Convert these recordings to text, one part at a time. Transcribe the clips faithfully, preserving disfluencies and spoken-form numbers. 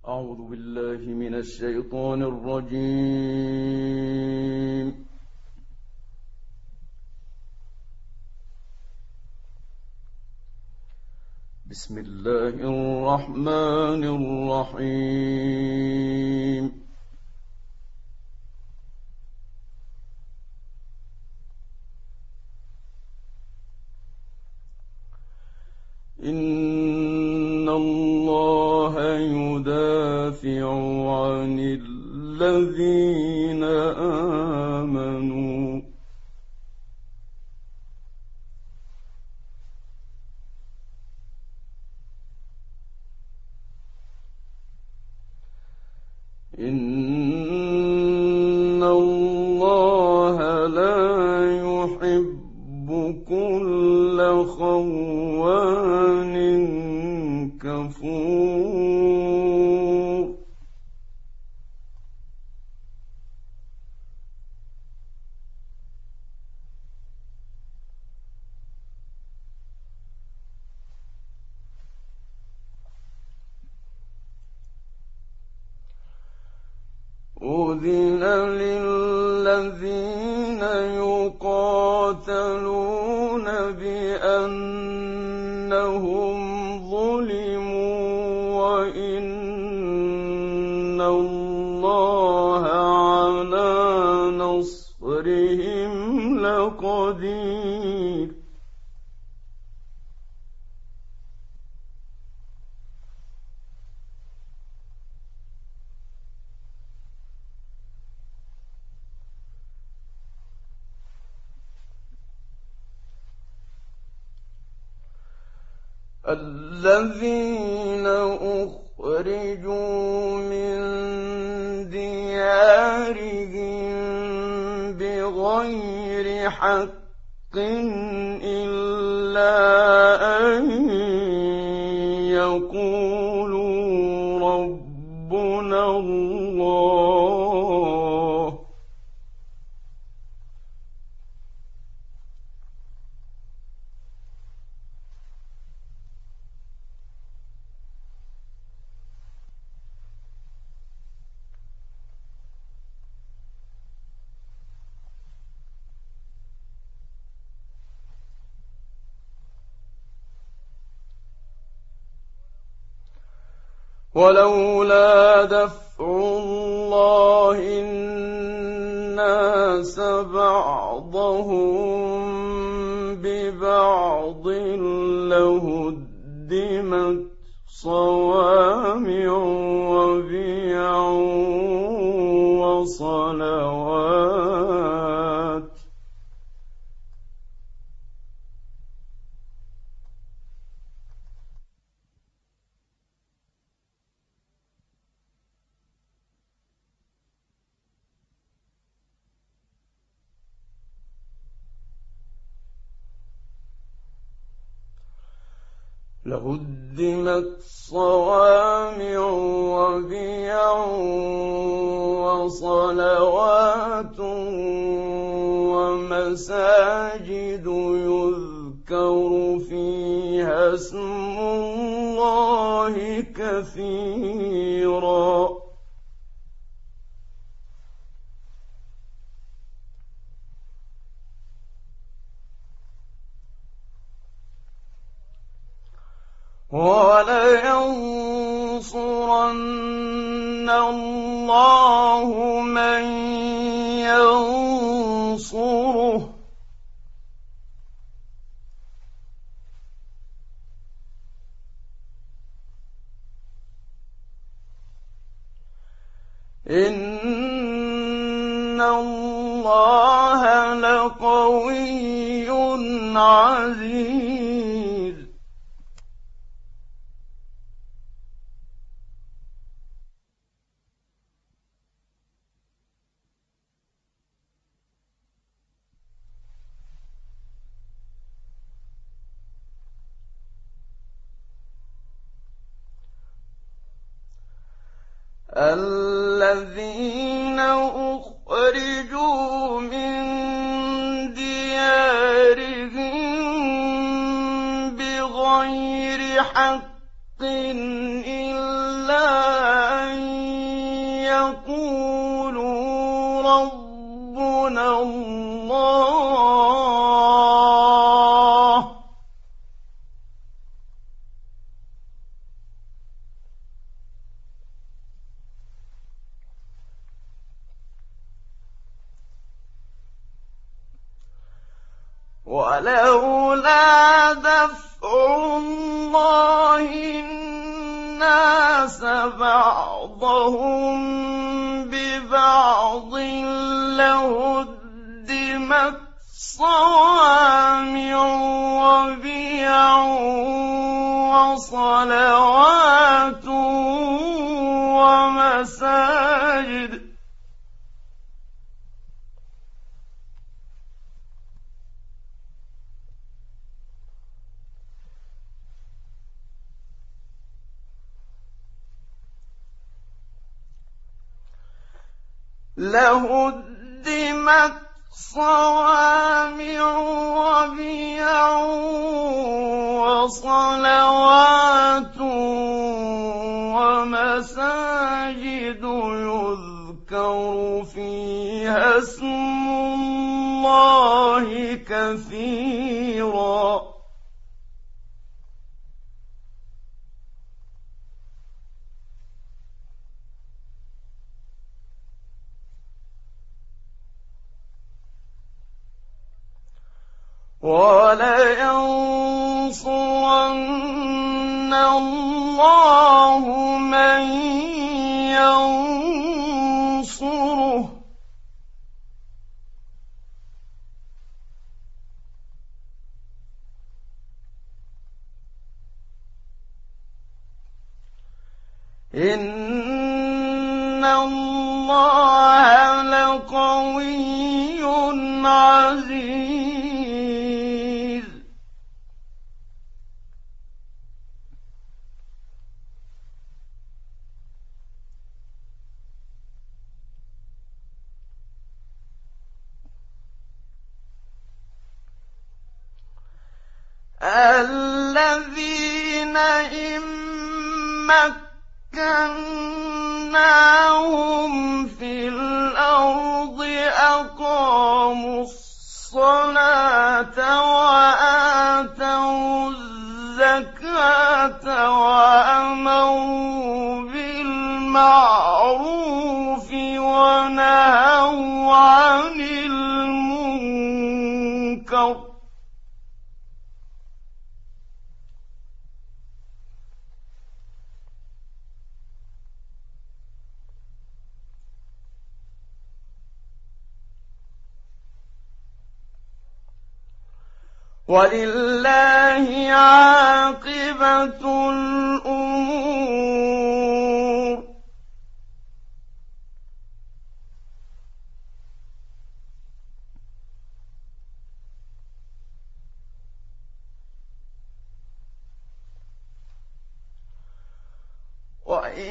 أعوذ بالله من الشيطان الرجيم. بسم الله الرحمن الرحيم. إن الله يدافع عن الذين آمنوا إن الله لا يحب كل خوان كفور. أذن للذين يقاتلون بأنهم ظلموا وإن الله على نصرهم لقدير. الذين أخرجوا من ديارهم بغير حق إلا أن يقولوا ربنا الله. ولولا دفع الله الناس بعضهم ببعض لهدمت صوامع وبيع وصلوات لهدمت صوامع وبيع وصلوات ومساجد يذكر فيها اسم الله كثيرا. وَلَيَنصُرَنَّ اللَّهُ مَن يَنصُرُهُ إِنَّ اللَّهَ لَقَوِيٌّ عَزِيزٌ. الذين أخرجوا من ديارهم بغير حق إلا يقولوا ربنا الله ولولا دفع الله الناس بعضهم ببعض لهدمت صوامع وبيع وصلوات ومساجد لهدمت صوامع وبيع وصلوات ومساجد يذكر فيها اسم الله كثيرا وَلَيَنصُرَنَّ اللَّهُ مَن يَنصُرُهُ ۗ إِنَّ اللَّهَ لَقَوِيٌّ عَزِيزٌ. الَّذِينَ إِن مَّكَّنَّاهُمْ فِي الْأَرْضِ أَقَامُوا الصَّلَاةَ وَآتَوُا الزَّكَاةَ وَأَمَرُوا بِالْمَعْرُوفِ وَنَهَوْا عَنِ الْمُنكَرِ وَلِلَّهِ عَاقِبَةُ الْأُمُورِ. وَإِن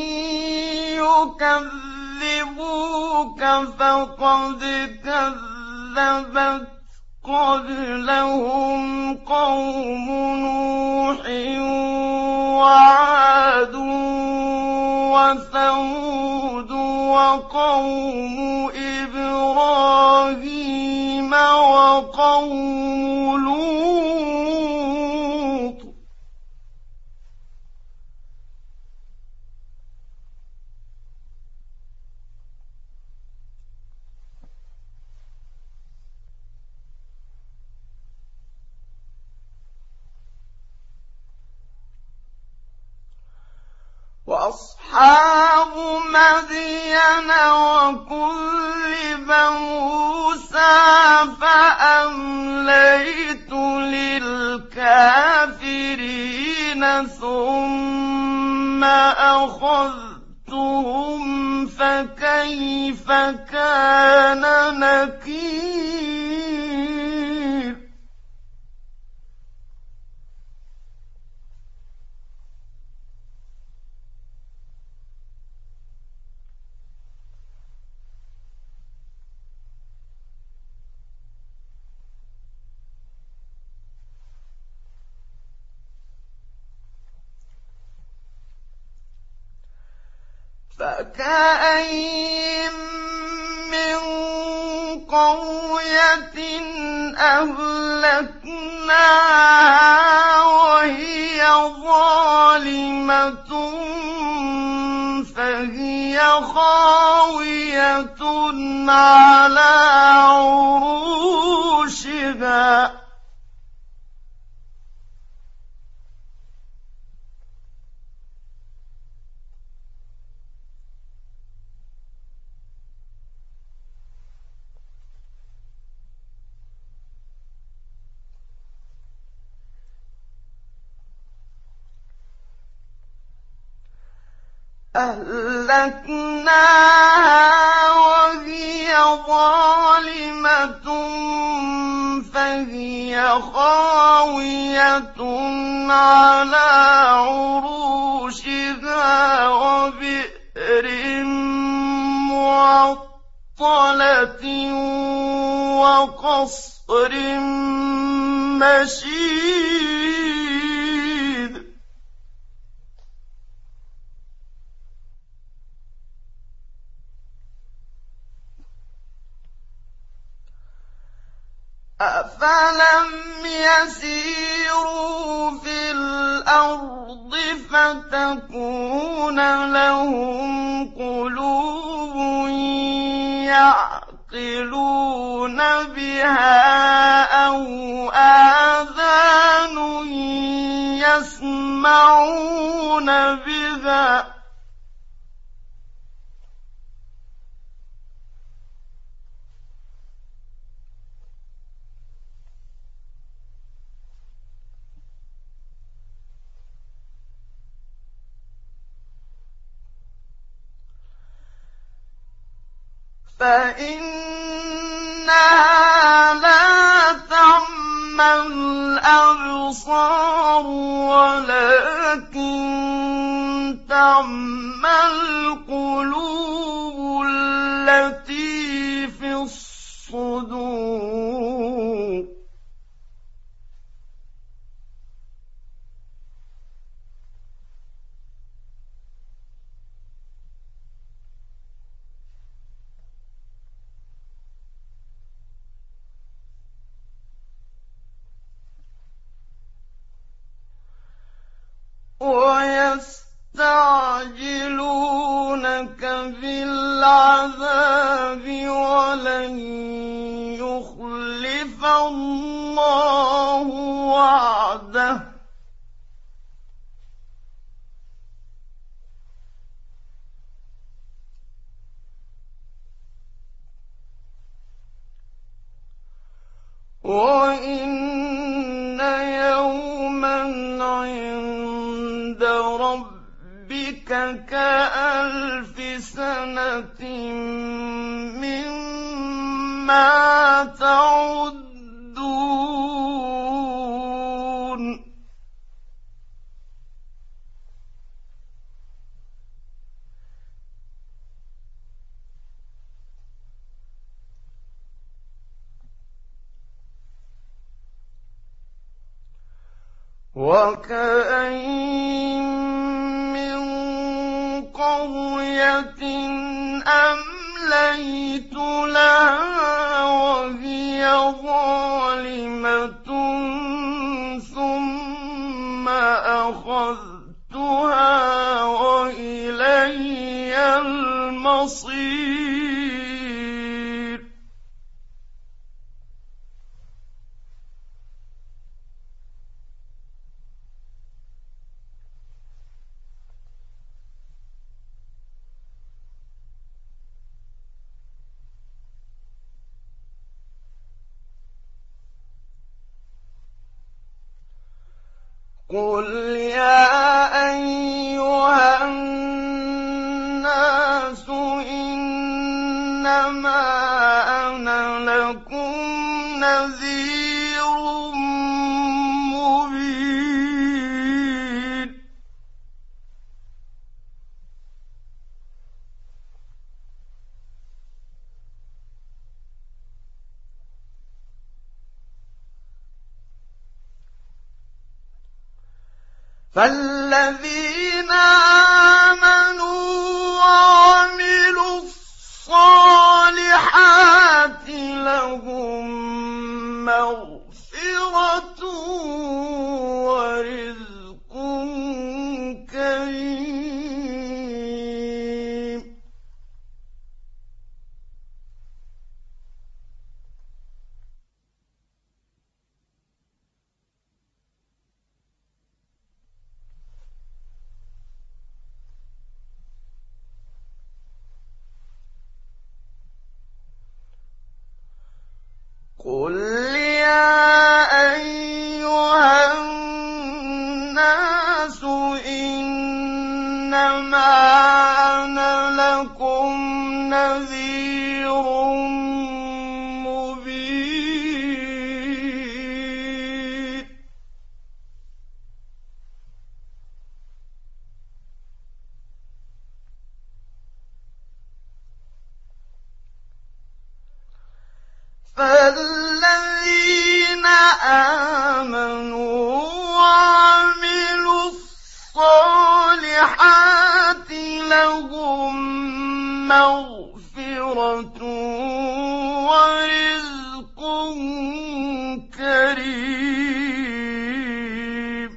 يُكَذِّبُوكَ فَقَدْ كَذَّبَتْ قَبْلَهُمْ قَوْمُ نُوحٍ وَعَادٌ وَثَمُودُ وَقَوْمُ إِبْرَاهِيمَ وَقَوْمُ لُوطٍ وَأَصْحَابُ مَدْيَنَ وَكُذِّبَ مُوسَىٰ فَأَمْلَيْتُ لِلْكَافِرِينَ ثُمَّ أَخَذْتُهُمْ فَكَيْفَ كَانَ نَكِيرِ. فكأين من قرية أهلكناها وهي ظالمة فهي خاوية على عروشها أهلكناها وهي ظالمة فهي خاوية على عروشها وبئر معطلة وقصر مشيد أفلم يسيروا في الأرض فتكون لهم قلوب يعقلون بها أو آذان يسمعون بها فإنها لا تعمى الأبصار ولكن تعمى القلوب التي في الصدور ويستعجلونك بالعذاب ولن يخلف الله وعده وإن يوماً عند ربك كألف سنة مما تعدون وكأين من قرية أمليت لها وهي ظالمة ثم أخذتها وإلي المصير قل يا أيها الناس إنما أنا لكم نذير مبين فالذين آمنوا قل يا أيها الناس إنما أنا لكم نذير مبين فالذين آمنوا وعملوا الصالحات لهم مغفرة ورزق كريم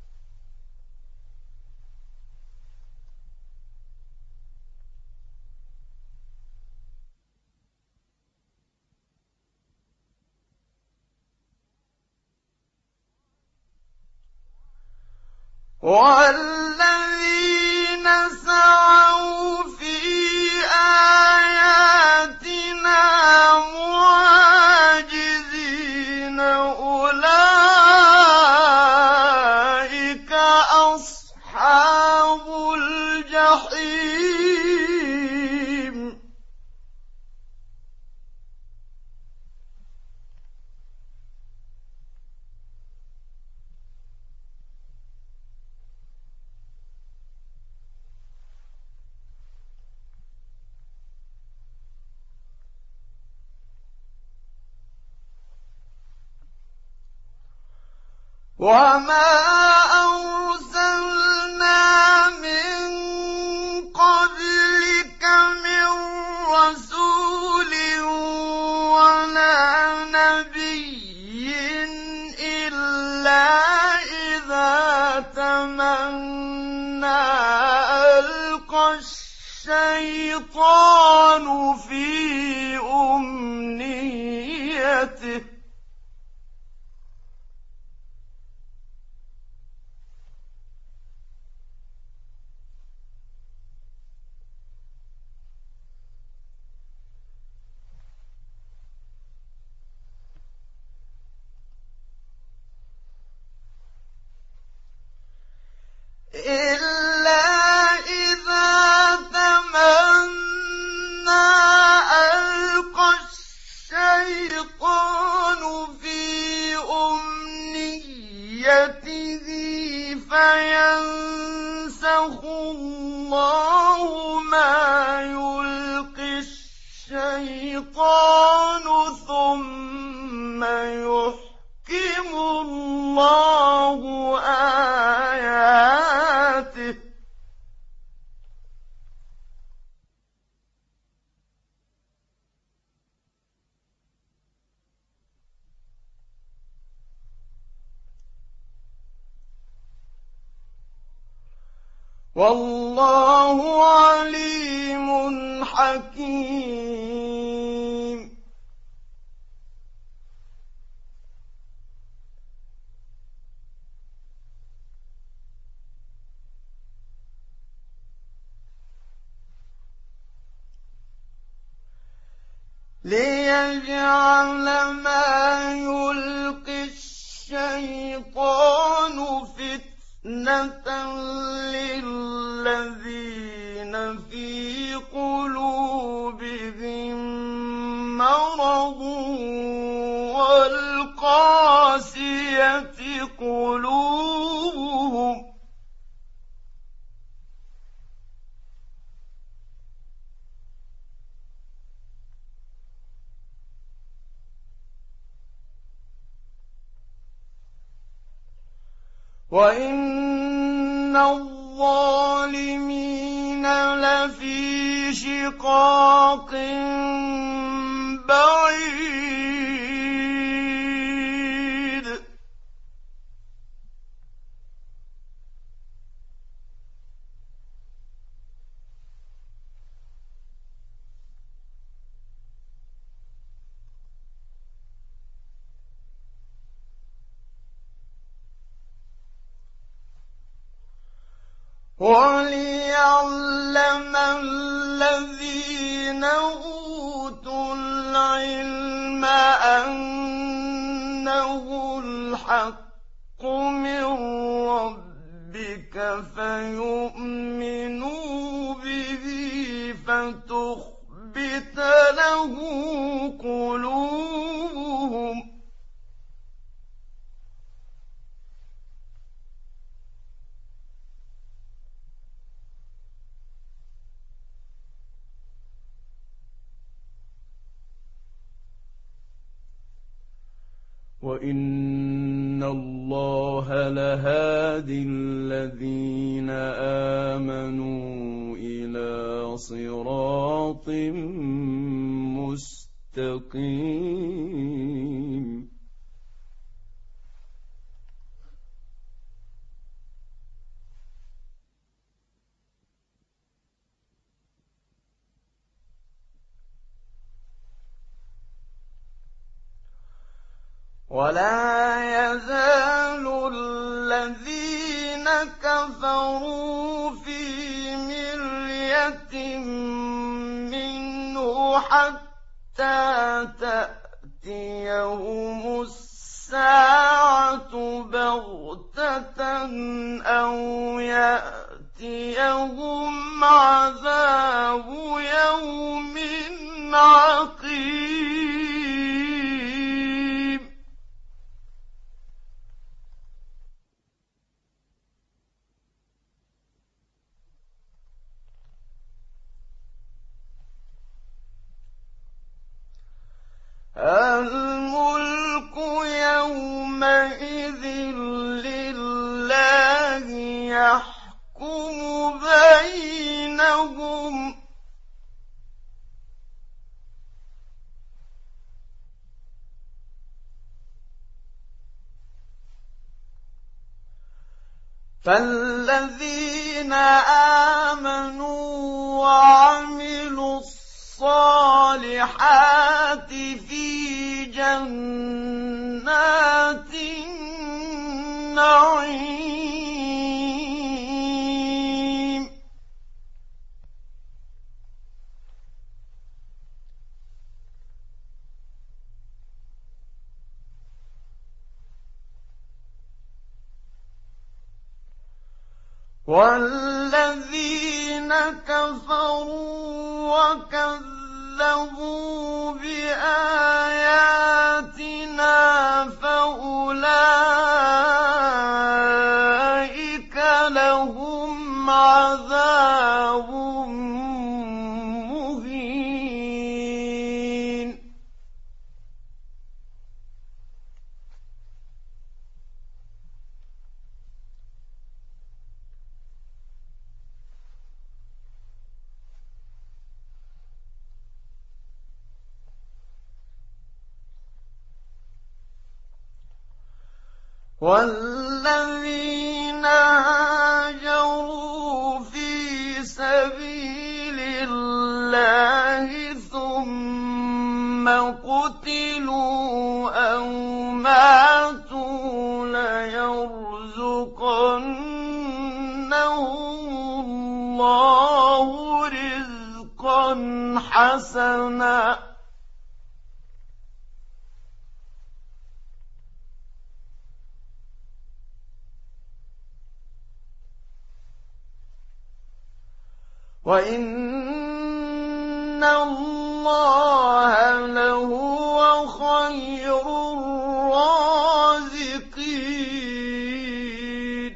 والذين سعوا في آياتنا معاجزين أولئك أصحاب الجحيم وما أرسلنا من قبلك من رسول ولا نبي إلا إذا تمنى ألقى الشيطان في أمنيته إلا إذا تمنى ألقى الشيطان في أمنيته فينسخ الله ما يلقي الشيطان ثم يحكم الله آياته والله عليم حكيم ليجعل ما يلقي الشيطان فتنة للذين في قلوبهم مرض والقاسية قلوبهم وإن الظالمين لفي شقاق بعيد وليعلم الذين أوتوا العلم أن فيؤمنوا به فتخبت له قلوبهم وإن الله لهادي الذين آمنوا إلى صراط مستقيم ولا يزال الذين كفروا في مرية منه حتى تأتيهم الساعة بغتة أو يأتيهم عذاب يوم عقيم الملك يومئذ لله يحكم بينهم فالذين آمنوا وعملوا الصالحات في جنات النعيم والذين كفروا وكذبوا بآياتنا فأولئك لهم عذاب مهين والذين هاجروا في سبيل الله ثم قتلوا أو ماتوا ليرزقنهم الله رزقا حسنا وإن الله لهو خير الرازقين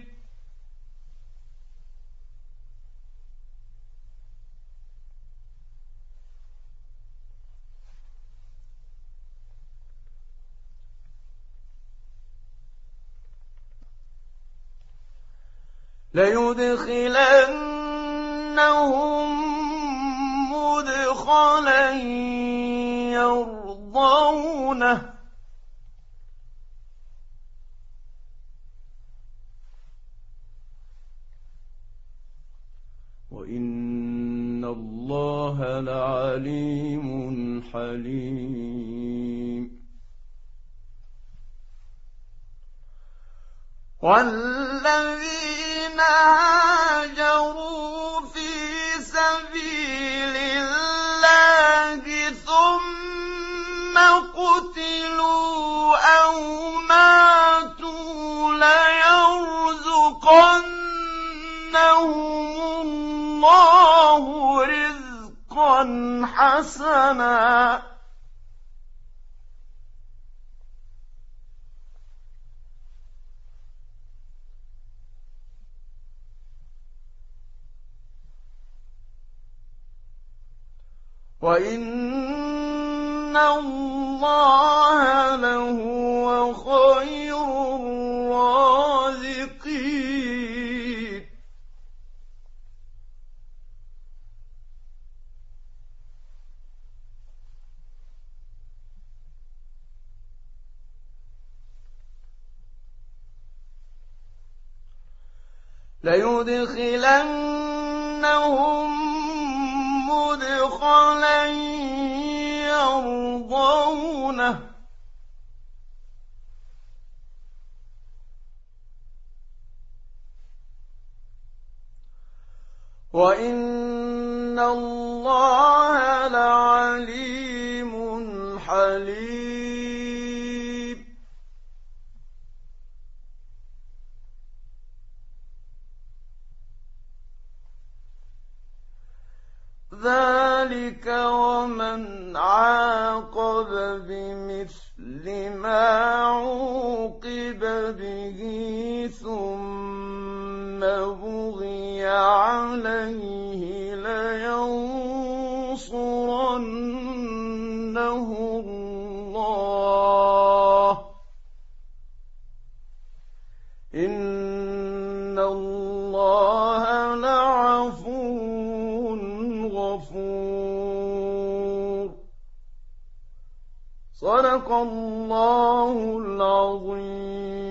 ليدخلنهم مدخلا يرضونه وإن الله لعليم حليم والذين هاجروا في سبيل الله ثم قتلوا أو ماتوا ليرزقنهم رزقا حسنا وَإِنَّ اللَّهَ لَهُوَ خَيْرُ الرَّازِقِينَ لَيُدْخِلَنَّهُم مُّدْخَلًا يَرْضَوْنَهُ وَإِنَّ اللَّهَ لَعَلِيمٌ حَلِيمٌ ذَلِكَ وَمَنْ عَاقَبَ بِمِثْلِ مَا عُوقِبَ بِهِ ثُمَّ بُغِيَ عَلَيْهِ لَيَنصُرَنَّهُ اللَّهُ إِنَّ اللَّهَ لَعَفُوٌّ غَفُورٌ صدق الله العظيم.